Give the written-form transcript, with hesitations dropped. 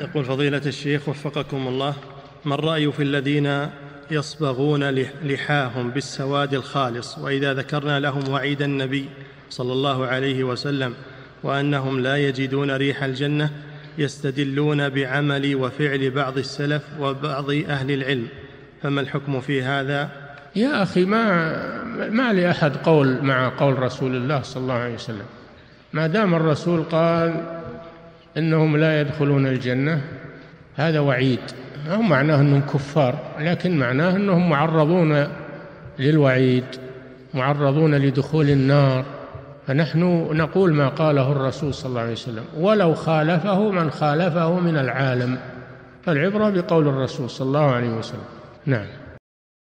يقول فضيلة الشيخ وفقكم الله: ما الرأي في الذين يصبغون لحاهم بالسواد الخالص، وإذا ذكرنا لهم وعيد النبي صلى الله عليه وسلم وأنهم لا يجدون ريح الجنة يستدلون بعمل وفعل بعض السلف وبعض أهل العلم، فما الحكم في هذا؟ يا أخي، ما لأحد قول مع قول رسول الله صلى الله عليه وسلم. ما دام الرسول قال إنهم لا يدخلون الجنة هذا وعيد، هم معناه أنهم كفار، لكن معناه أنهم معرضون للوعيد، معرضون لدخول النار. فنحن نقول ما قاله الرسول صلى الله عليه وسلم، ولو خالفه من خالفه من العالم، فالعبرة بقول الرسول صلى الله عليه وسلم. نعم.